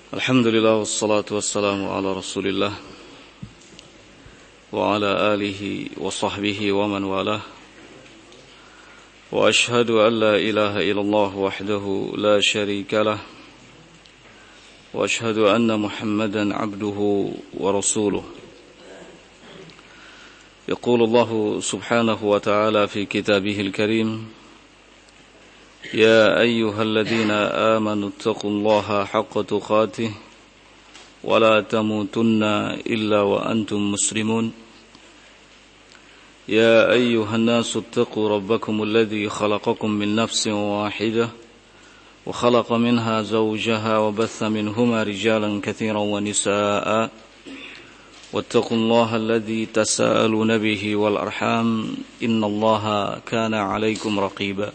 Alhamdulillah wassalatu wassalamu ala Rasulillah wa ala alihi wa sahbihi wa man walah. Wa ashhadu an la ilaha illallah wahdahu la sharika lah. Wa ashhadu anna Muhammadan abduhu wa rasuluh. Yaqulu Allah subhanahu wa ta'ala fi kitabihil karim: يا أيها الذين آمنوا اتقوا الله حق تقاته ولا تموتن إلا وأنتم مسلمون يا أيها الناس اتقوا ربكم الذي خلقكم من نفس واحدة وخلق منها زوجها وبث منهما رجالا كثيرا ونساء واتقوا الله الذي تساءلون به والأرحام إن الله كان عليكم رقيبا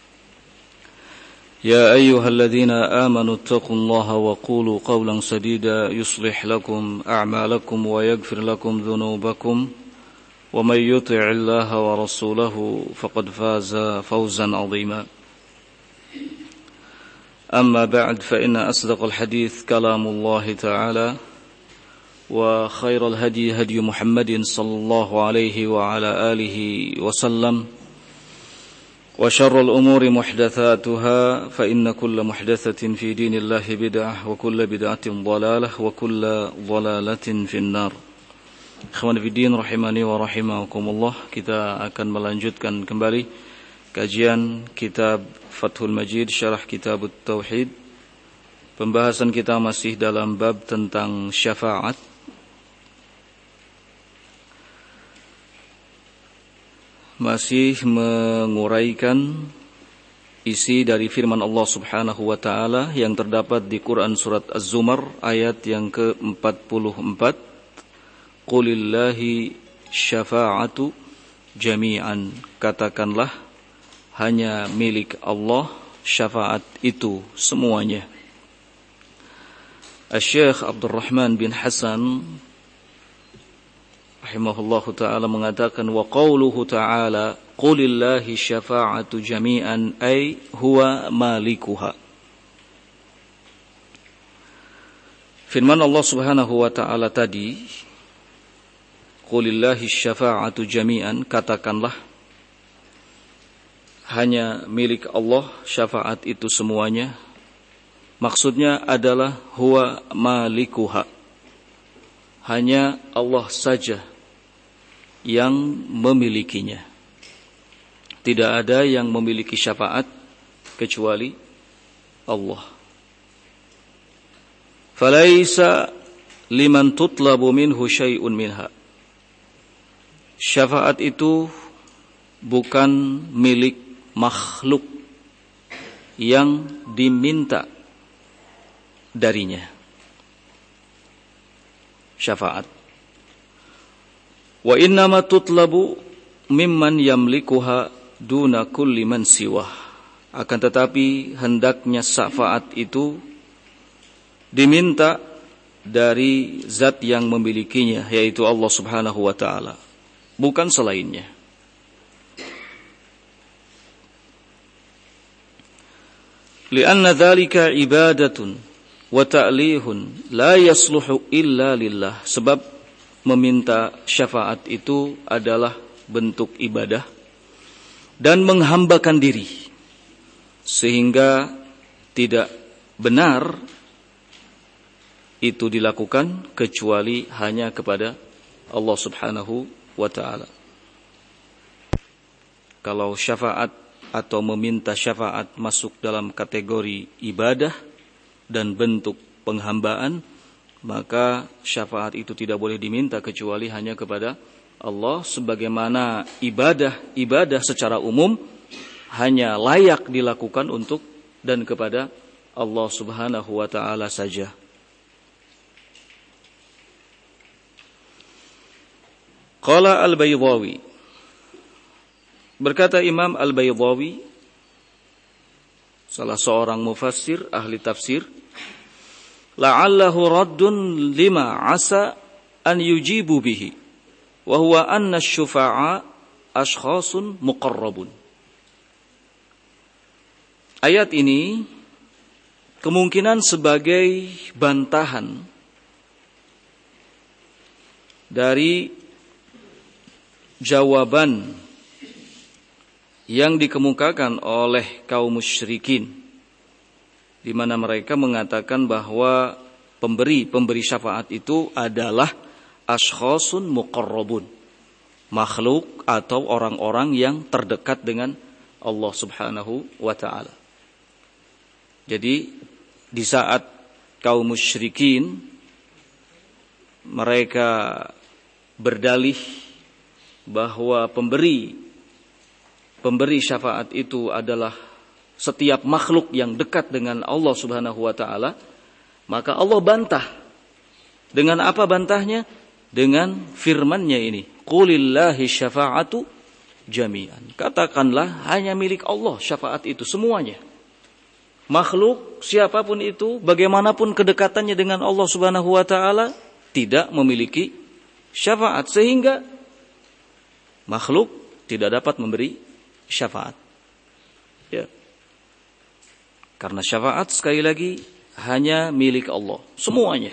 يا أيها الذين آمنوا اتقوا الله وقولوا قولا سديدا يصلح لكم أعمالكم ويغفر لكم ذنوبكم ومن يطع الله ورسوله فقد فاز فوزا عظيما أما بعد فإن أصدق الحديث كلام الله تعالى وخير الهدي هدي محمد صلى الله عليه وعلى آله وسلم وشر الأمور محدثاتها فإن كل محدثة في دين الله بدعة وكل بدعة ضلالة وكل ضلالة في النار. Ikhwan fillah rahimani wa rahimakumullah, kita akan melanjutkan kembali kajian kitab Fathul Majid Syarah Kitab Tauhid. Pembahasan kita masih dalam bab tentang syafaat. Masih menguraikan isi dari firman Allah subhanahu wa ta'ala yang terdapat di Quran surat Az-Zumar ayat yang ke-44. Qulillahi syafa'atu jami'an. Katakanlah, hanya milik Allah syafaat itu semuanya. Asy-Syaikh Abdurrahman bin Hasan rahimahullahu ta'ala mengatakan, wa qawluhu ta'ala qulillahi syafa'atu jami'an ay huwa malikuha. Firman Allah subhanahu wa ta'ala tadi, qulillahi syafa'atu jami'an, katakanlah hanya milik Allah syafaat itu semuanya. Maksudnya adalah huwa malikuha, hanya Allah saja yang memilikinya. Tidak ada yang memiliki syafaat kecuali Allah. Falaisa liman tutlabu minhu syai'un minha. Syafaat itu bukan milik makhluk yang diminta darinya. Syafaat. Wa innama tutlabu mimman yamlikuha duna kulli man siwah. Akan tetapi hendaknya syafaat itu diminta dari zat yang memilikinya, yaitu Allah subhanahu wa ta'ala, bukan selainnya. Lianna dzalika ibadatun wa ta'lihun la yasluhu illa lillah. Sebab meminta syafaat itu adalah bentuk ibadah dan menghambakan diri, sehingga tidak benar itu dilakukan kecuali hanya kepada Allah subhanahu wa ta'ala. Kalau syafaat atau meminta syafaat masuk dalam kategori ibadah dan bentuk penghambaan, maka syafaat itu tidak boleh diminta kecuali hanya kepada Allah, sebagaimana ibadah secara umum hanya layak dilakukan untuk dan kepada Allah subhanahu wa ta'ala saja. Qala Al-Baydawi, berkata Imam Al-Baydawi, salah seorang mufassir ahli tafsir, la'allahu raddun lima asa an yujibu bihi wa huwa anna asy-syufa'a ashkhasun muqarrabun. Ayat ini kemungkinan sebagai bantahan dari jawaban yang dikemukakan oleh kaum musyrikin, di mana mereka mengatakan bahwa pemberi syafaat itu adalah ashkhasun muqarrabun, makhluk atau orang-orang yang terdekat dengan Allah Subhanahu wa ta'ala. Jadi di saat kaum musyrikin mereka berdalih bahwa pemberi syafaat itu adalah setiap makhluk yang dekat dengan Allah Subhanahu wa ta'ala, maka Allah bantah. Dengan apa bantahnya? Dengan firman-Nya ini, qulillahi syafa'atu jami'an. Katakanlah hanya milik Allah syafaat itu semuanya. Makhluk siapapun itu, bagaimanapun kedekatannya dengan Allah Subhanahu wa ta'ala, tidak memiliki syafaat, sehingga makhluk tidak dapat memberi syafaat. Ya. Karena syafaat sekali lagi hanya milik Allah, semuanya.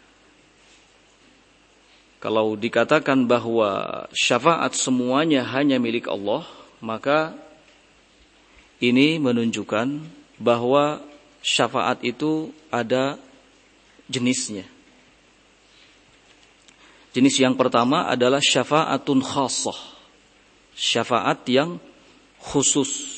Kalau dikatakan bahwa syafaat semuanya hanya milik Allah, maka ini menunjukkan bahwa syafaat itu ada jenisnya. Jenis yang pertama adalah syafa'atun khassah, syafaat yang khusus.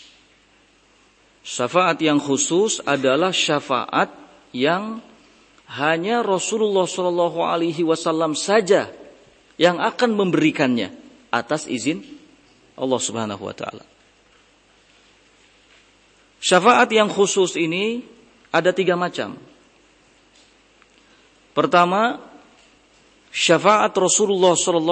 Syafaat yang khusus adalah syafaat yang hanya Rasulullah SAW saja yang akan memberikannya atas izin Allah Subhanahu wa ta'ala. Syafaat yang khusus ini ada 3 macam. Pertama, syafaat Rasulullah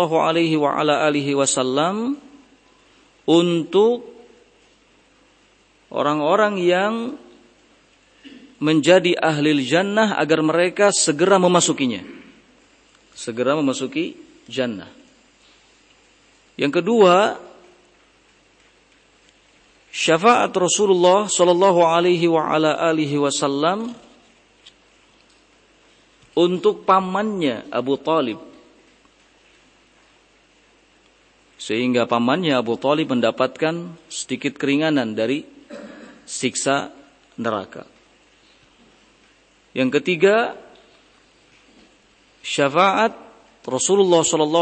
SAW untuk orang-orang yang menjadi ahli jannah agar mereka segera memasukinya, segera memasuki jannah. Yang kedua, syafaat Rasulullah SAW untuk pamannya Abu Talib, sehingga pamannya Abu Talib mendapatkan sedikit keringanan dari siksa neraka. Yang ketiga, syafaat Rasulullah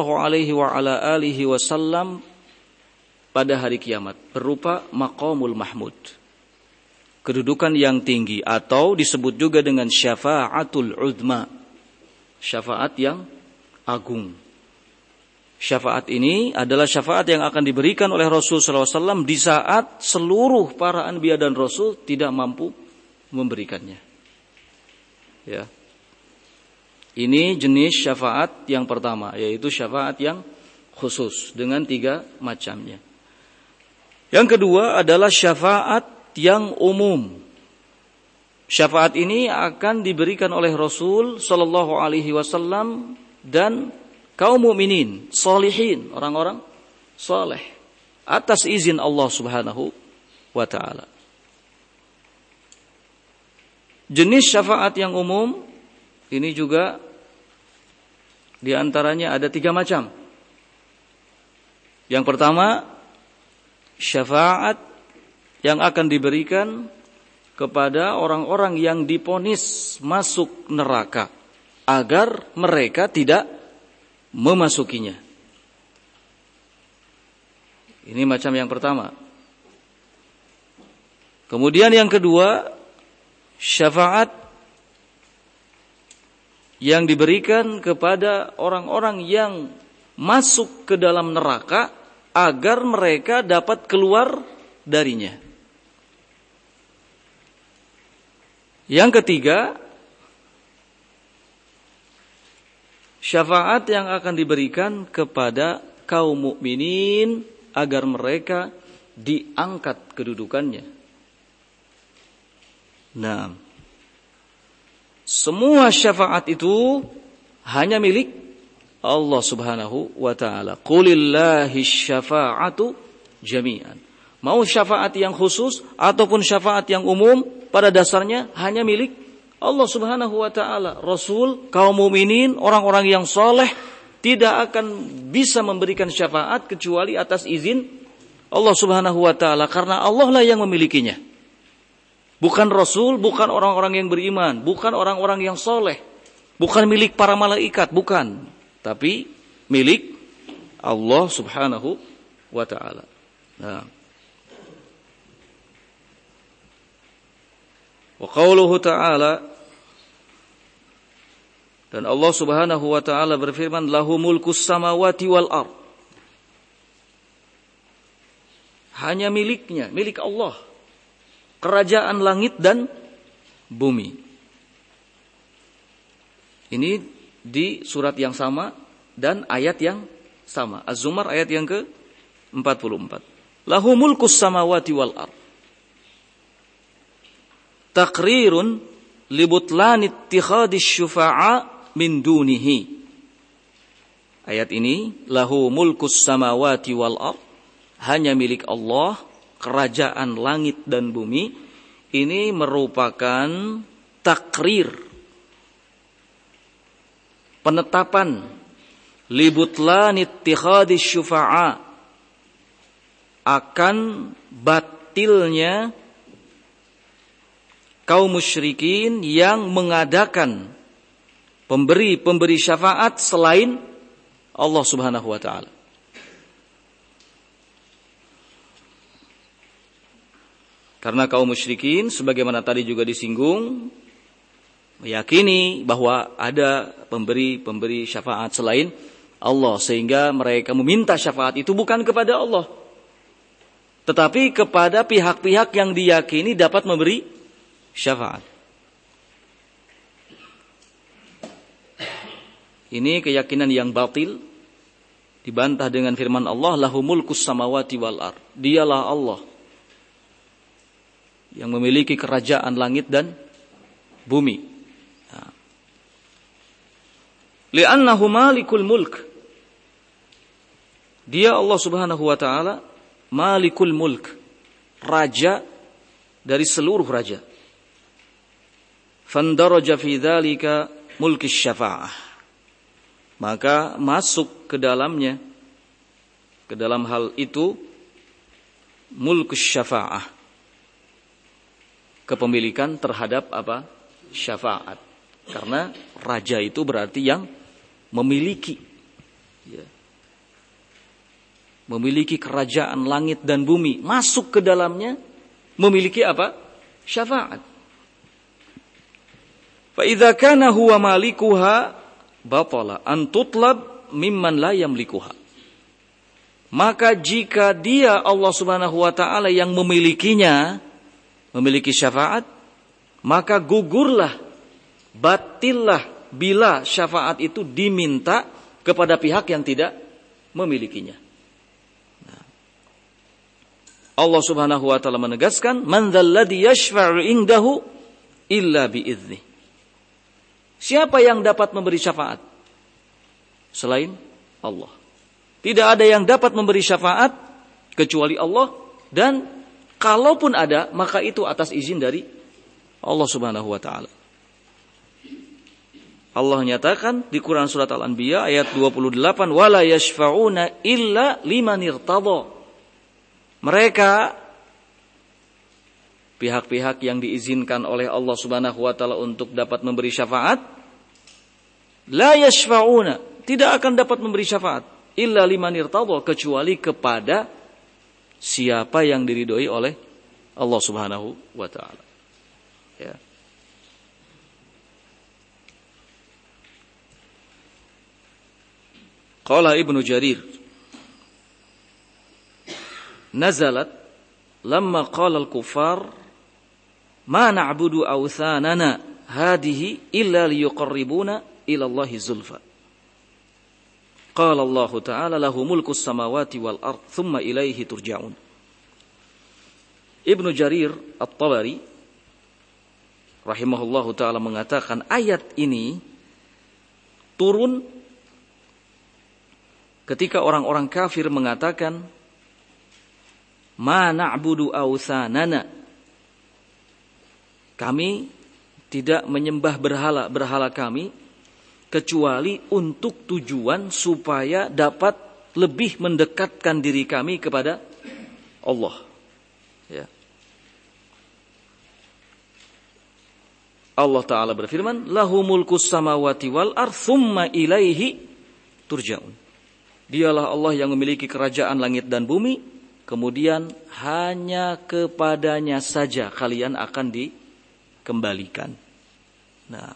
SAW pada hari kiamat berupa maqamul mahmud, kedudukan yang tinggi, atau disebut juga dengan syafaatul uzma, syafaat yang agung. Syafaat ini adalah syafaat yang akan diberikan oleh Rasul SAW di saat seluruh para anbiya dan rasul tidak mampu memberikannya. Ya. Ini jenis syafaat yang pertama, yaitu syafaat yang khusus dengan 3 macamnya. Yang kedua adalah syafaat yang umum. Syafaat ini akan diberikan oleh Rasul SAW dan kaum mukminin, sholihin, orang-orang saleh, atas izin Allah Subhanahu wa ta'ala. Jenis syafaat yang umum ini juga diantaranya ada 3 macam. Yang pertama, syafaat yang akan diberikan kepada orang-orang yang divonis masuk neraka agar mereka tidak memasukinya. Ini macam yang pertama. Kemudian yang kedua, syafaat yang diberikan kepada orang-orang yang masuk ke dalam neraka agar mereka dapat keluar darinya. Yang ketiga, syafaat yang akan diberikan kepada kaum mukminin agar mereka diangkat kedudukannya. Nah, semua syafaat itu hanya milik Allah Subhanahu wa ta'ala. Qulillahi syafa'atu jami'an. Mau syafaat yang khusus ataupun syafaat yang umum, pada dasarnya hanya milik Allah Subhanahu wa taala. Rasul, kaum mukminin, orang-orang yang saleh tidak akan bisa memberikan syafaat kecuali atas izin Allah Subhanahu wa taala, karena Allah lah yang memilikinya. Bukan Rasul, bukan orang-orang yang beriman, bukan orang-orang yang saleh, bukan milik para malaikat, bukan, tapi milik Allah Subhanahu wa taala. Nah. Wa qauluhu ta'ala, dan Allah Subhanahu wa taala berfirman, lahu mulkus samawati wal ard. Hanya miliknya, milik Allah, kerajaan langit dan bumi. Ini di surat yang sama dan ayat yang sama. Az-Zumar ayat yang ke-44. Lahu mulkus samawati wal ard. Taqrirun libutlan ittikhadis syufa'a min dunihi. Ayat ini, lahu mulkus samawati wal ard, hanya milik Allah, kerajaan langit dan bumi. Ini merupakan takrir, penetapan libutlan ittikhadis syufa'a, akan batilnya kaum musyrikin yang mengadakan pemberi syafaat selain Allah Subhanahu wa taala. Karena kaum musyrikin, sebagaimana tadi juga disinggung, meyakini bahwa ada pemberi syafaat selain Allah, sehingga mereka meminta syafaat itu bukan kepada Allah, tetapi kepada pihak-pihak yang diyakini dapat memberi syafaat. Ini keyakinan yang batil, dibantah dengan firman Allah, lahu mulkus samawati wal ard. Dialah Allah yang memiliki kerajaan langit dan bumi. Li'annahu malikul mulk. Dia Allah Subhanahu wa taala malikul mulk, raja dari seluruh raja. Fandaraja fi dzalika mulkis syafa'ah. Maka masuk ke dalamnya, ke dalam hal itu, mulkus syafa'ah, kepemilikan terhadap apa? Syafaat. Karena raja itu berarti yang memiliki, ya, memiliki kerajaan langit dan bumi, masuk ke dalamnya memiliki apa? Syafaat. Fa idza kana huwa malikuha batala an tutlab mimman la yamlikuha. Maka jika dia Allah Subhanahu wa taala yang memilikinya, memiliki syafaat, maka gugurlah, batillah bila syafaat itu diminta kepada pihak yang tidak memilikinya. Allah Subhanahu wa taala menegaskan, man dzalladzi yashfa'u indahu illa bi'idznih. Siapa yang dapat memberi syafaat selain Allah? Tidak ada yang dapat memberi syafaat kecuali Allah, dan kalaupun ada, maka itu atas izin dari Allah Subhanahu wa taala. Allah nyatakan di Quran surat Al-Anbiya ayat 28, wala yashfa'una illa liman irtadha. Mereka, pihak-pihak yang diizinkan oleh Allah Subhanahu wa taala untuk dapat memberi syafaat, la yashfa'una, tidak akan dapat memberi syafaat illa liman irtadha, kecuali kepada siapa yang diridhoi oleh Allah Subhanahu wa taala. Ya. Qala Ibnu Jarir, nazalat lamma qala al-kuffar ma na'budu awthanana hadhihi illa liyuqarribuna ila Allahi zulfa. Qala Allah Ta'ala lahu mulkus samawati wal ard thumma ilaihi turja'un. Ibnu Jarir At-Tabari rahimahullahu ta'ala mengatakan, ayat ini turun ketika orang-orang kafir mengatakan ma na'budu awthanana, Kami tidak menyembah berhala kami kecuali untuk tujuan supaya dapat lebih mendekatkan diri kami kepada Allah. Ya. Allah Ta'ala berfirman, lahu mulkus samawati wal ardh tsumma ilaihi turja'un. Dialah Allah yang memiliki kerajaan langit dan bumi, kemudian hanya kepadanya saja kalian akan dikembalikan. Nah,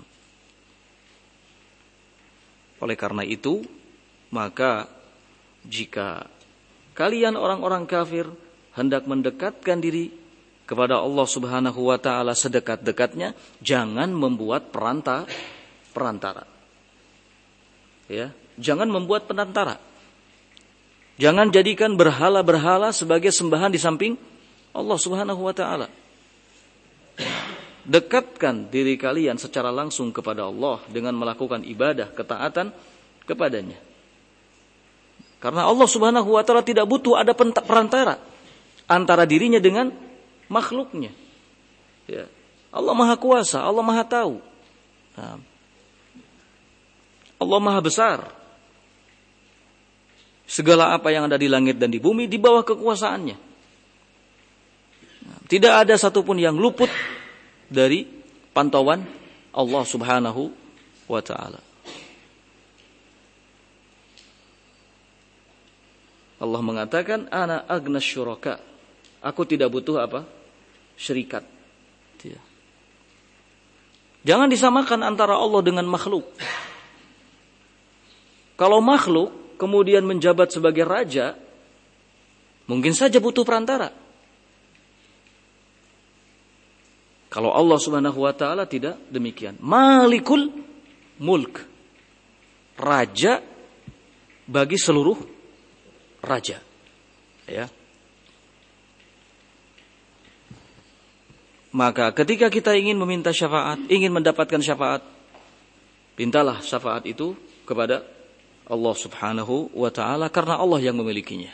oleh karena itu, maka jika kalian orang-orang kafir hendak mendekatkan diri kepada Allah Subhanahu wa taala sedekat-dekatnya, jangan membuat perantara. Ya, jangan membuat perantara. Jangan jadikan berhala-berhala sebagai sembahan di samping Allah Subhanahu wa taala. Dekatkan diri kalian secara langsung kepada Allah dengan melakukan ibadah, ketaatan kepadanya. Karena Allah Subhanahu wa taala tidak butuh ada perantara antara dirinya dengan makhluknya. Ya. Allah Maha Kuasa, Allah Maha Tahu. Nah, Allah Maha Besar. Segala apa yang ada di langit dan di bumi di bawah kekuasaannya. Nah, tidak ada satupun yang luput dari pantauan Allah Subhanahu wa taala. Allah mengatakan, ana agnas syuraka. Aku tidak butuh apa? Syirikat. Tidak. Jangan disamakan antara Allah dengan makhluk. Kalau makhluk kemudian menjabat sebagai raja, mungkin saja butuh perantara. Kalau Allah Subhanahu wa taala tidak demikian. Malikul mulk. Raja bagi seluruh raja. Ya. Maka ketika kita ingin meminta syafaat, ingin mendapatkan syafaat, mintalah syafaat itu kepada Allah Subhanahu wa taala karena Allah yang memilikinya.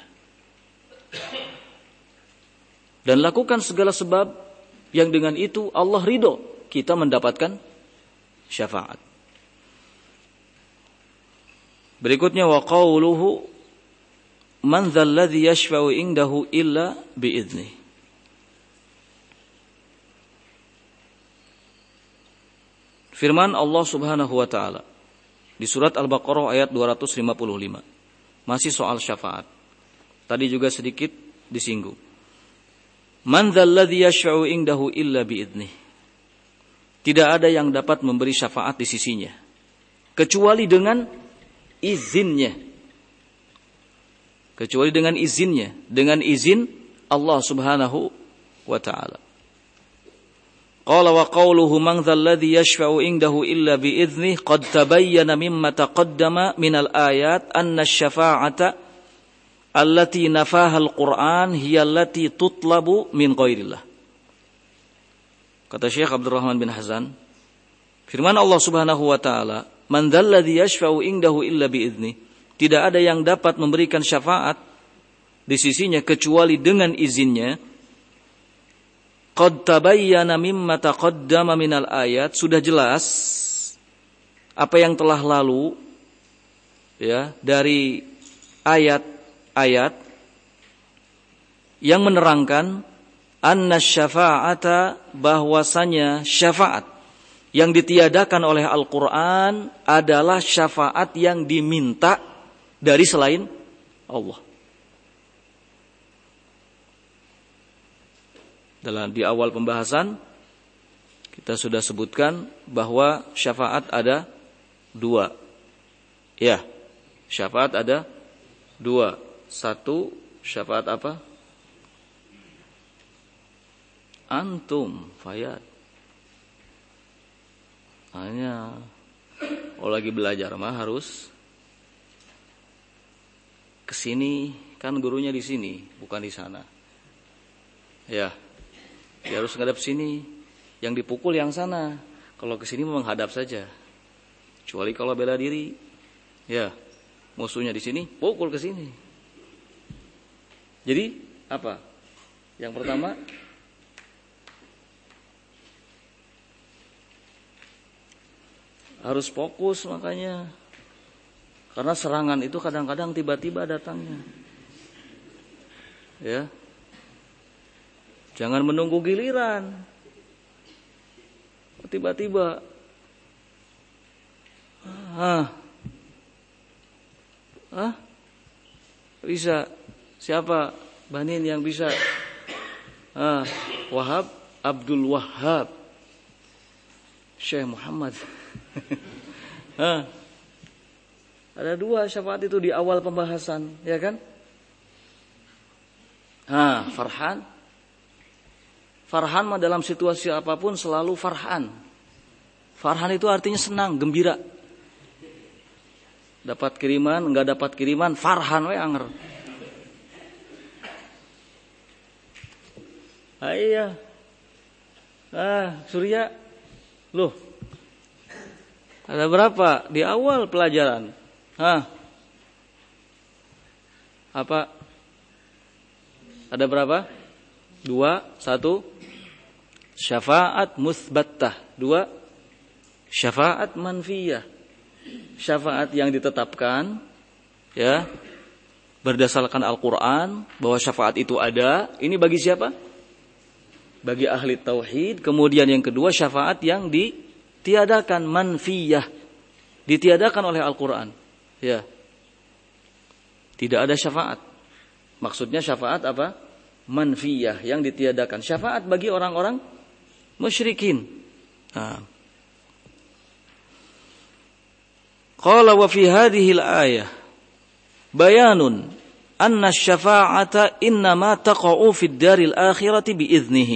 Dan lakukan segala sebab yang dengan itu Allah ridho kita mendapatkan syafaat. Berikutnya wa qauluhu man dzal ladzi yashfa'u indahu illa bi'idznih. Firman Allah Subhanahu wa taala di surat Al-Baqarah ayat 255. Masih soal syafaat. Tadi juga sedikit disinggung. Man dzal ladzi yashfa'u indahu illa bi'idznih. Tidak ada yang dapat memberi syafaat di sisinya kecuali dengan izinnya. Kecuali dengan izinnya, dengan izin Allah Subhanahu wa taala. Qala wa qawluhu man dzal ladzi yashfa'u indahu illa bi'idznih qad tabayyana mimma taqaddama minal ayat anna asy-syafa'ata allati nafaha al-Qur'an hiya allati tutlabu min ghairillah. Kata Syekh Abdurrahman bin Hazan, firman Allah Subhanahu wa taala, man dzal ladzi yashfa'u indahu illa bi'idznih, tidak ada yang dapat memberikan syafaat di sisinya kecuali dengan izinnya. Qad tabayyana mimma taqaddama minal ayat, sudah jelas apa yang telah lalu ya dari ayat-ayat yang menerangkan anna syafa'ata, bahwasanya syafaat yang ditiadakan oleh Al-Qur'an adalah syafaat yang diminta dari selain Allah. Di awal pembahasan kita sudah sebutkan bahwa syafaat ada dua. Ya, syafaat ada dua. Satu, syafaat apa? Antum, fayad. Hanya lagi belajar mah harus kesini, kan gurunya di sini, bukan di sana. Ya. Dia harus menghadap sini, yang dipukul yang sana. Kalau ke sini menghadap saja. Kecuali kalau bela diri, ya musuhnya di sini, pukul ke sini. Jadi apa? Yang pertama, Harus fokus makanya. Karena serangan itu kadang-kadang tiba-tiba datangnya. Ya. Jangan menunggu giliran. Tiba-tiba. Bisa. Siapa? Banin yang bisa. Wahab, Abdul Wahab. Syekh Muhammad. Ada 2 syafaat itu di awal pembahasan, ya kan? Farhan. Farhan mah dalam situasi apapun selalu farhan. Farhan itu artinya senang, gembira. Dapat kiriman, enggak dapat kiriman, farhan we anger. Iya. Surya. Loh. Ada berapa di awal pelajaran? Apa? Ada berapa? 2, 1. Syafaat musbattah. 2. Syafaat manfiyah. Syafaat yang ditetapkan, ya, berdasarkan Al-Quran bahwa syafaat itu ada. Ini bagi siapa? Bagi ahli tauhid. Kemudian yang kedua, syafaat yang ditiadakan, manfiyah, ditiadakan oleh Al-Quran. Ya, tidak ada syafaat. Maksudnya syafaat apa? Manfiyah, yang ditiadakan. Syafaat bagi orang-orang musyrikin. Qala wa fi hadhihi al-ayah bayanun anna asy-syafa'ata innama taqa'u fid daril akhirati bi idnihi.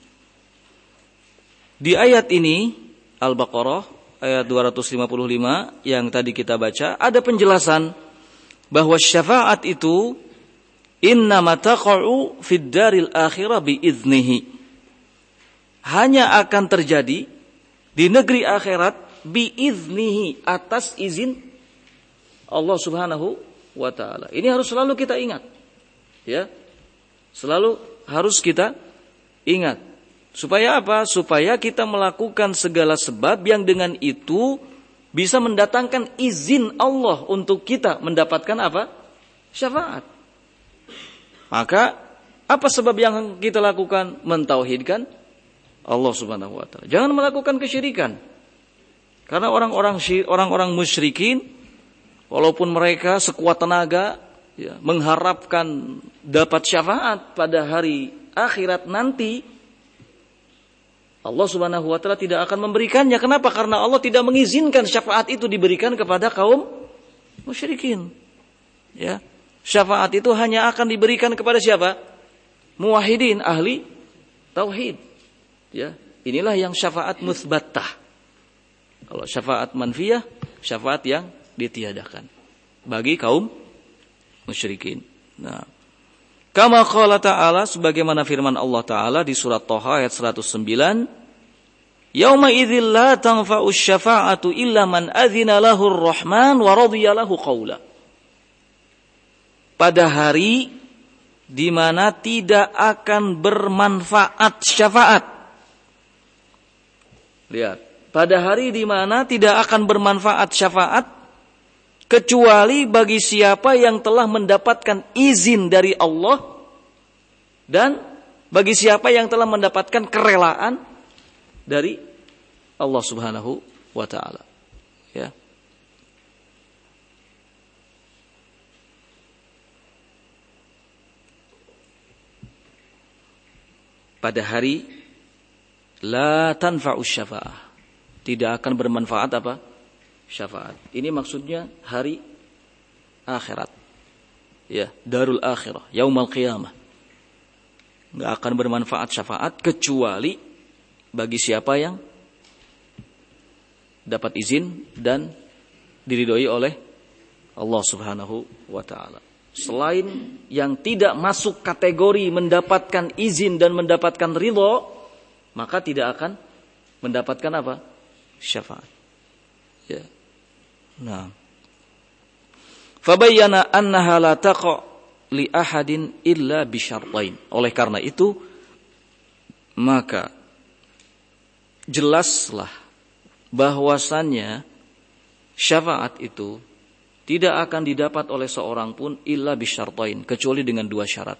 Di ayat ini Al-Baqarah ayat 255 yang tadi kita baca, ada penjelasan bahwa syafaat itu innama taqa'u fid daril akhirah bi idnihi. Hanya akan terjadi di negeri akhirat bi idnihi, atas izin Allah Subhanahu wa taala. Ini harus selalu kita ingat. Ya. Selalu harus kita ingat. Supaya apa? Supaya kita melakukan segala sebab yang dengan itu bisa mendatangkan izin Allah untuk kita mendapatkan apa? Syafaat. Maka apa sebab yang kita lakukan? Mentauhidkan Allah Subhanahu wa taala. Jangan melakukan kesyirikan. Karena orang-orang musyrikin, walaupun mereka sekuat tenaga, ya, mengharapkan dapat syafaat pada hari akhirat nanti, Allah Subhanahu wa taala tidak akan memberikannya. Kenapa? Karena Allah tidak mengizinkan syafaat itu diberikan kepada kaum musyrikin. Ya. Syafaat itu hanya akan diberikan kepada siapa? Muwahhidin, ahli tauhid. Ya. Inilah yang syafaat musbattah. Kalau syafaat manfiyah, syafaat yang ditiadakan bagi kaum musyrikin. Nah, kama qala ta'ala, sebagaimana firman Allah Ta'ala di surat Thaha ayat 109, yauma idzil la tanfa'u syafa'atu illa man adzina lahur rahman wa radiya lahu qaula. Pada hari di mana tidak akan bermanfaat syafaat. Lihat, pada hari di mana tidak akan bermanfaat syafaat kecuali bagi siapa yang telah mendapatkan izin dari Allah dan bagi siapa yang telah mendapatkan kerelaan dari Allah Subhanahu wa taala. Ya. Pada hari la tanfa'us syafa'ah, tidak akan bermanfaat apa? Syafaat. Ini maksudnya hari akhirat. Ya, darul akhirah, yaumul qiyamah. Enggak akan bermanfaat syafaat kecuali bagi siapa yang dapat izin dan diridhoi oleh Allah Subhanahu wa taala. Selain yang tidak masuk kategori mendapatkan izin dan mendapatkan ridho, maka tidak akan mendapatkan apa? Syafaat. Ya. Nah. Fabayyana annaha la taqa li ahadin illa bi syartain. Oleh karena itu, maka jelaslah bahwasannya syafaat itu tidak akan didapat oleh seorang pun illa bisyartain, kecuali dengan dua syarat.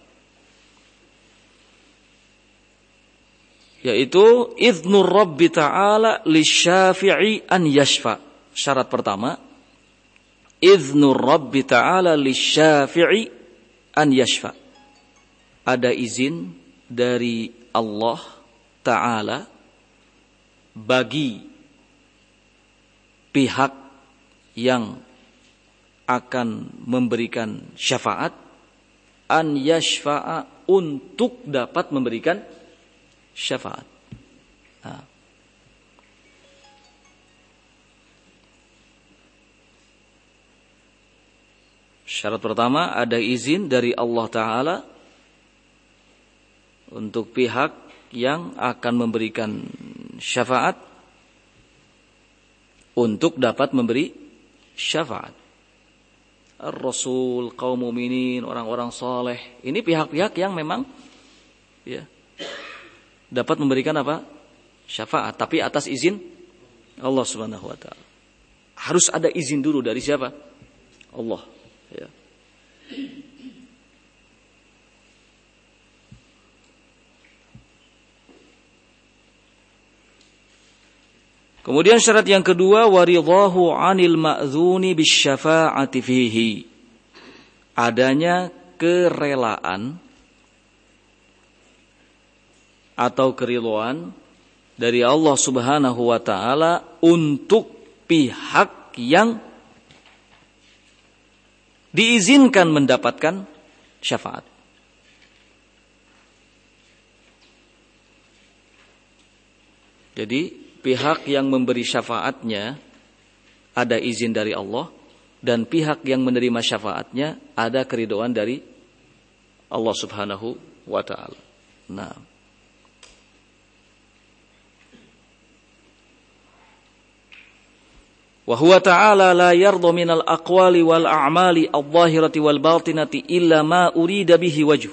Yaitu idznur Rabbi ta'ala lisyafi'i an yashfa. Syarat pertama, idznur Rabbi ta'ala lisyafi'i an yashfa. Ada izin dari Allah Ta'ala bagi pihak yang akan memberikan syafaat an yashfa'a, untuk dapat memberikan syafaat. Nah. Syarat pertama, ada izin dari Allah Ta'ala untuk pihak yang akan memberikan syafaat untuk dapat memberi syafaat. Ar-Rasul, kaum mukminin, orang-orang saleh, ini pihak-pihak yang memang ya dapat memberikan apa? Syafaat, tapi atas izin Allah Subhanahu wa taala. Harus ada izin dulu dari siapa? Allah, ya. Kemudian syarat yang kedua, waridhahu 'anil ma'dzuni bisyafa'ati fihi. Adanya kerelaan atau keridhaan dari Allah Subhanahu wa taala untuk pihak yang diizinkan mendapatkan syafaat. Jadi pihak yang memberi syafaatnya ada izin dari Allah, dan pihak yang menerima syafaatnya ada keridhaan dari Allah Subhanahu wa taala. Nah, wa huwa ta'ala la yardha minal aqwali wal a'mali adh-dhahirati wal batinati illa ma urida bihi wajh.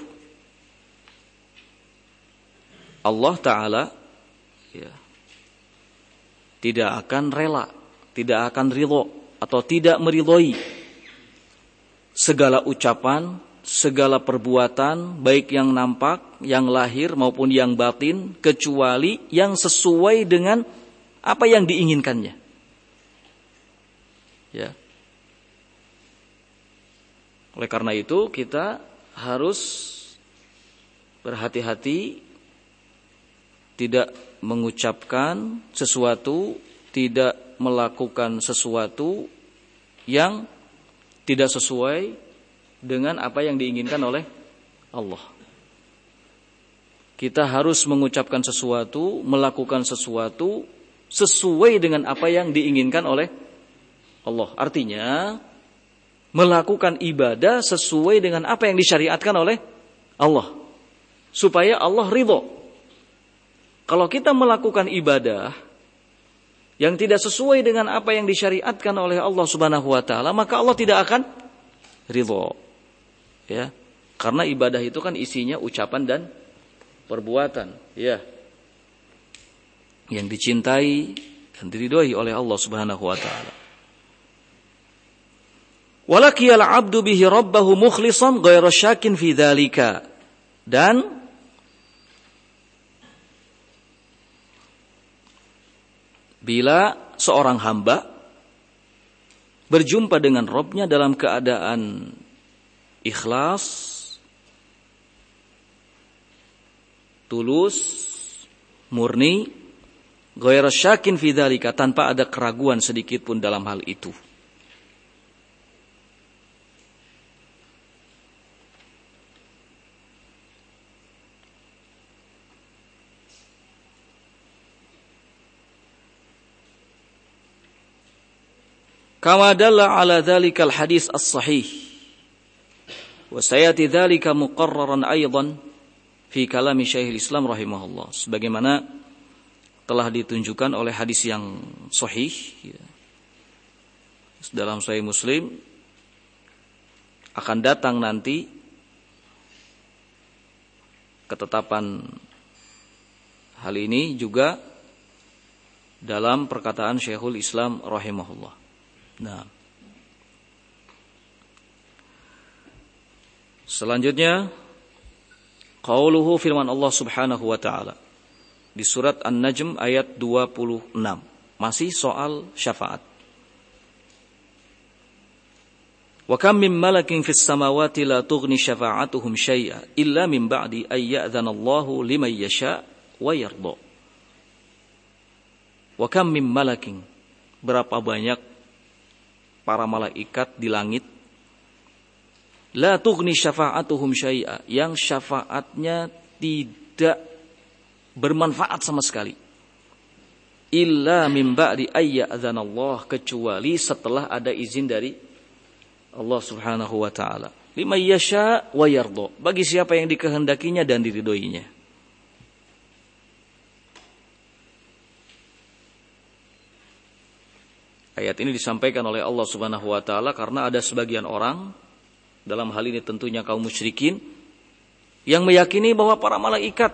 Allah Ta'ala ya, tidak akan rela, tidak akan ridho atau tidak meridhoi segala ucapan, segala perbuatan, baik yang nampak, yang lahir maupun yang batin, kecuali yang sesuai dengan apa yang diinginkannya. Ya. Oleh karena itu kita harus berhati-hati tidak mengucapkan sesuatu, tidak melakukan sesuatu yang tidak sesuai dengan apa yang diinginkan oleh Allah. Kita harus mengucapkan sesuatu, melakukan sesuatu sesuai dengan apa yang diinginkan oleh Allah. Artinya melakukan ibadah sesuai dengan apa yang disyariatkan oleh Allah, supaya Allah ridho. Kalau kita melakukan ibadah yang tidak sesuai dengan apa yang disyariatkan oleh Allah Subhanahu wa taala, maka Allah tidak akan ridho. Ya. Karena ibadah itu kan isinya ucapan dan perbuatan, ya. Yang dicintai dan diridhoi oleh Allah Subhanahu wa taala. Walakiyal abdu bihi rabbahu mukhlisan ghairu syakin fi dzalika. Dan bila seorang hamba berjumpa dengan Rabb-nya dalam keadaan ikhlas, tulus, murni, ghairu syakin fi dzalika, tanpa ada keraguan sedikit pun dalam hal itu. Kama dalla ala dzalikal hadis as-sahih. Wa sayati dzalika muqarraran aidan fi kalami Syekhul Islam rahimahullah. Sebagaimana telah ditunjukkan oleh hadis yang sahih ya, dalam Sahih Muslim, akan datang nanti ketetapan hal ini juga dalam perkataan Syekhul Islam rahimahullah. Nah, selanjutnya qauluhu, firman Allah Subhanahu wa taala di surat An-Najm ayat 26, masih soal syafaat. Wa kam min malakin fis samawati la tughni syafa'atuhum syai'a illa min ba'di ay ya'dzana Allahu liman yasha' wa yarda. Wa kam min malakin, berapa banyak para malaikat di langit, la tughni syafa'atuhum syai'a, yang syafaatnya tidak bermanfaat sama sekali, illa min ba'di ay ya'dzana Allah, kecuali setelah ada izin dari Allah Subhanahu wa taala. Liman yasha wa yarda, bagi siapa yang dikehendakinya dan diridhoinya. Ayat ini disampaikan oleh Allah Subhanahu wa taala karena ada sebagian orang, dalam hal ini tentunya kaum musyrikin, yang meyakini bahwa para malaikat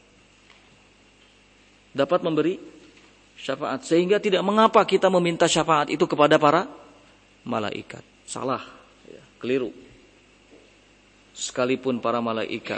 dapat memberi syafaat, sehingga tidak mengapa kita meminta syafaat itu kepada para malaikat. Salah, ya, keliru. Sekalipun para malaikat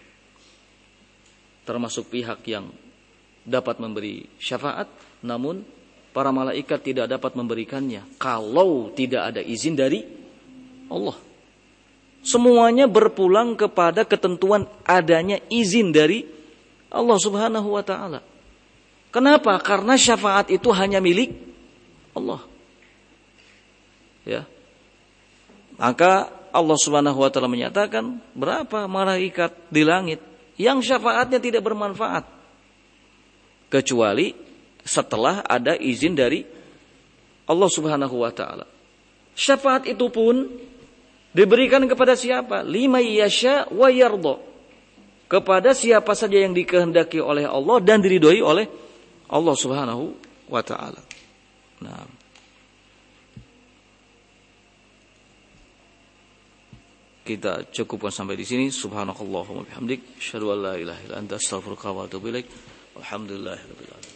termasuk pihak yang dapat memberi syafaat, namun para malaikat tidak dapat memberikannya kalau tidak ada izin dari Allah. Semuanya berpulang kepada ketentuan adanya izin dari Allah Subhanahu wa taala. Kenapa? Karena syafaat itu hanya milik Allah. Ya. Maka Allah Subhanahu wa taala menyatakan, berapa malaikat di langit yang syafaatnya tidak bermanfaat kecuali setelah ada izin dari Allah Subhanahu wa taala. Syafaat itu pun diberikan kepada siapa? Liman yasha wa yarda, kepada siapa saja yang dikehendaki oleh Allah dan diridhoi oleh Allah Subhanahu wa taala. Nah, kita cukupkan sampai di sini. Subhanakallahumma bihamdik, asyhadu an la ilaha illa anta, astaghfiruka wa atubu ilaik. Alhamdulillahirabbil alamin.